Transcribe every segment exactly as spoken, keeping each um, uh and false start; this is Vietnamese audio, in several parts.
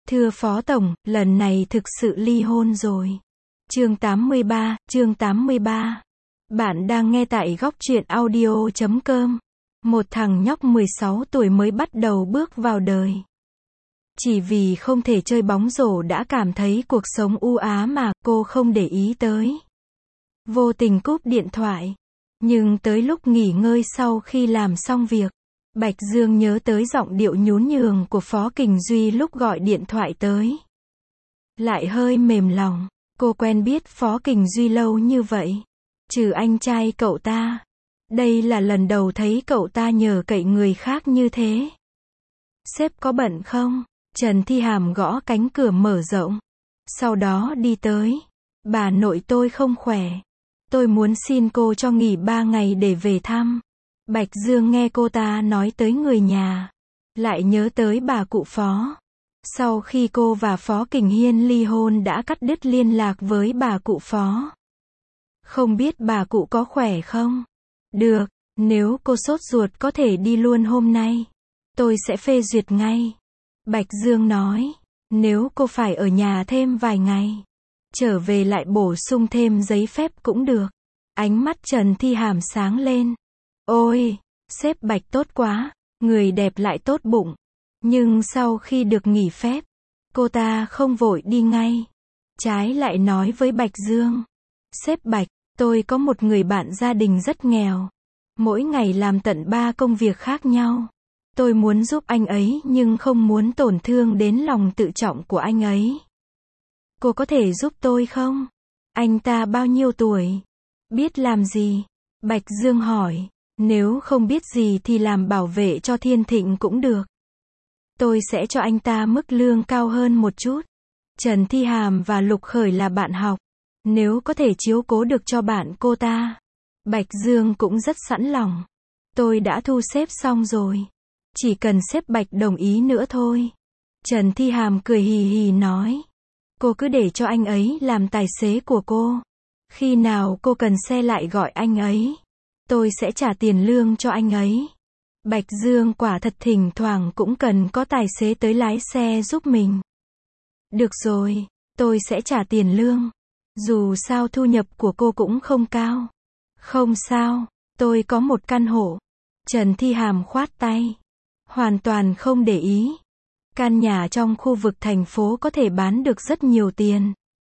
Thưa Phó Tổng, lần này thực sự ly hôn rồi. Chương tám mươi ba, chương tám mươi ba. Bạn đang nghe tại góc truyện audio chấm com. Một thằng nhóc mười sáu tuổi mới bắt đầu bước vào đời. Chỉ vì không thể chơi bóng rổ đã cảm thấy cuộc sống u ám mà cô không để ý tới. Vô tình cúp điện thoại. Nhưng tới lúc nghỉ ngơi sau khi làm xong việc, Bạch Dương nhớ tới giọng điệu nhún nhường của Phó Kình Duy lúc gọi điện thoại tới. Lại hơi mềm lòng, cô quen biết Phó Kình Duy lâu như vậy. Trừ anh trai cậu ta. Đây là lần đầu thấy cậu ta nhờ cậy người khác như thế. Sếp có bận không? Trần Thi Hàm gõ cánh cửa mở rộng. Sau đó đi tới. Bà nội tôi không khỏe. Tôi muốn xin cô cho nghỉ ba ngày để về thăm. Bạch Dương nghe cô ta nói tới người nhà. Lại nhớ tới bà cụ Phó. Sau khi cô và Phó Kình Hiên ly hôn đã cắt đứt liên lạc với bà cụ Phó. Không biết bà cụ có khỏe không? Được, nếu cô sốt ruột có thể đi luôn hôm nay. Tôi sẽ phê duyệt ngay. Bạch Dương nói, nếu cô phải ở nhà thêm vài ngày, trở về lại bổ sung thêm giấy phép cũng được. Ánh mắt Trần Thi Hàm sáng lên. Ôi, sếp Bạch tốt quá, người đẹp lại tốt bụng. Nhưng sau khi được nghỉ phép, cô ta không vội đi ngay. Trái lại nói với Bạch Dương, sếp Bạch, tôi có một người bạn gia đình rất nghèo. Mỗi ngày làm tận ba công việc khác nhau. Tôi muốn giúp anh ấy nhưng không muốn tổn thương đến lòng tự trọng của anh ấy. Cô có thể giúp tôi không? Anh ta bao nhiêu tuổi? Biết làm gì? Bạch Dương hỏi. Nếu không biết gì thì làm bảo vệ cho Thiên Thịnh cũng được. Tôi sẽ cho anh ta mức lương cao hơn một chút. Trần Thi Hàm và Lục Khởi là bạn học. Nếu có thể chiếu cố được cho bạn cô ta, Bạch Dương cũng rất sẵn lòng. Tôi đã thu xếp xong rồi. Chỉ cần sếp Bạch đồng ý nữa thôi. Trần Thi Hàm cười hì hì nói. Cô cứ để cho anh ấy làm tài xế của cô. Khi nào cô cần xe lại gọi anh ấy. Tôi sẽ trả tiền lương cho anh ấy. Bạch Dương quả thật thỉnh thoảng cũng cần có tài xế tới lái xe giúp mình. Được rồi, tôi sẽ trả tiền lương. Dù sao thu nhập của cô cũng không cao. Không sao, tôi có một căn hộ. Trần Thi Hàm khoát tay. Hoàn toàn không để ý. Căn nhà trong khu vực thành phố có thể bán được rất nhiều tiền.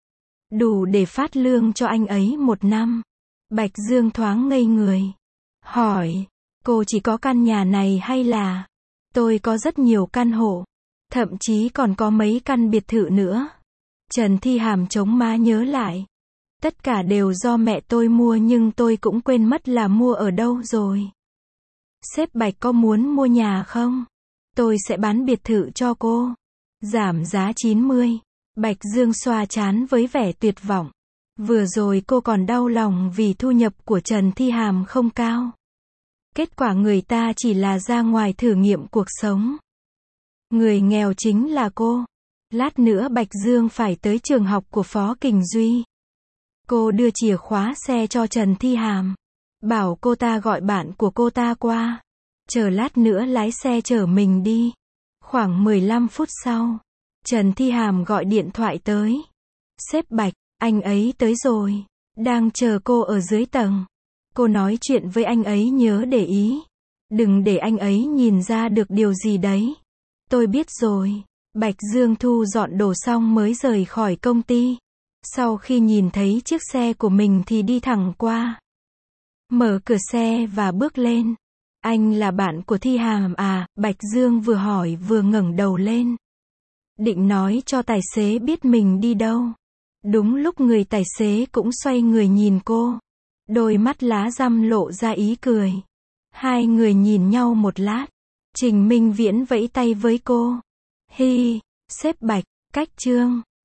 Đủ để phát lương cho anh ấy một năm. Bạch Dương thoáng ngây người. Hỏi, cô chỉ có căn nhà này hay là? Tôi có rất nhiều căn hộ. Thậm chí còn có mấy căn biệt thự nữa. Trần Thi Hàm chống má nhớ lại. Tất cả đều do mẹ tôi mua nhưng tôi cũng quên mất là mua ở đâu rồi. Sếp Bạch có muốn mua nhà không? Tôi sẽ bán biệt thự cho cô. Giảm giá chín mươi. Bạch Dương xoa trán với vẻ tuyệt vọng. Vừa rồi cô còn đau lòng vì thu nhập của Trần Thi Hàm không cao. Kết quả người ta chỉ là ra ngoài thử nghiệm cuộc sống. Người nghèo chính là cô. Lát nữa Bạch Dương phải tới trường học của Phó Kình Duy. Cô đưa chìa khóa xe cho Trần Thi Hàm. Bảo cô ta gọi bạn của cô ta qua. Chờ lát nữa lái xe chở mình đi. Khoảng mười lăm phút sau, Trần Thi Hàm gọi điện thoại tới. Sếp Bạch, anh ấy tới rồi. Đang chờ cô ở dưới tầng. Cô nói chuyện với anh ấy nhớ để ý. Đừng để anh ấy nhìn ra được điều gì đấy. Tôi biết rồi. Bạch Dương thu dọn đồ xong mới rời khỏi công ty. Sau khi nhìn thấy chiếc xe của mình thì đi thẳng qua. Mở cửa xe và bước lên. Anh là bạn của Thi Hàm à? Bạch Dương vừa hỏi vừa ngẩng đầu lên. Định nói cho tài xế biết mình đi đâu. Đúng lúc người tài xế cũng xoay người nhìn cô. Đôi mắt lá răm lộ ra ý cười. Hai người nhìn nhau một lát. Trình Minh Viễn vẫy tay với cô. Hi, sếp Bạch, cách Trương.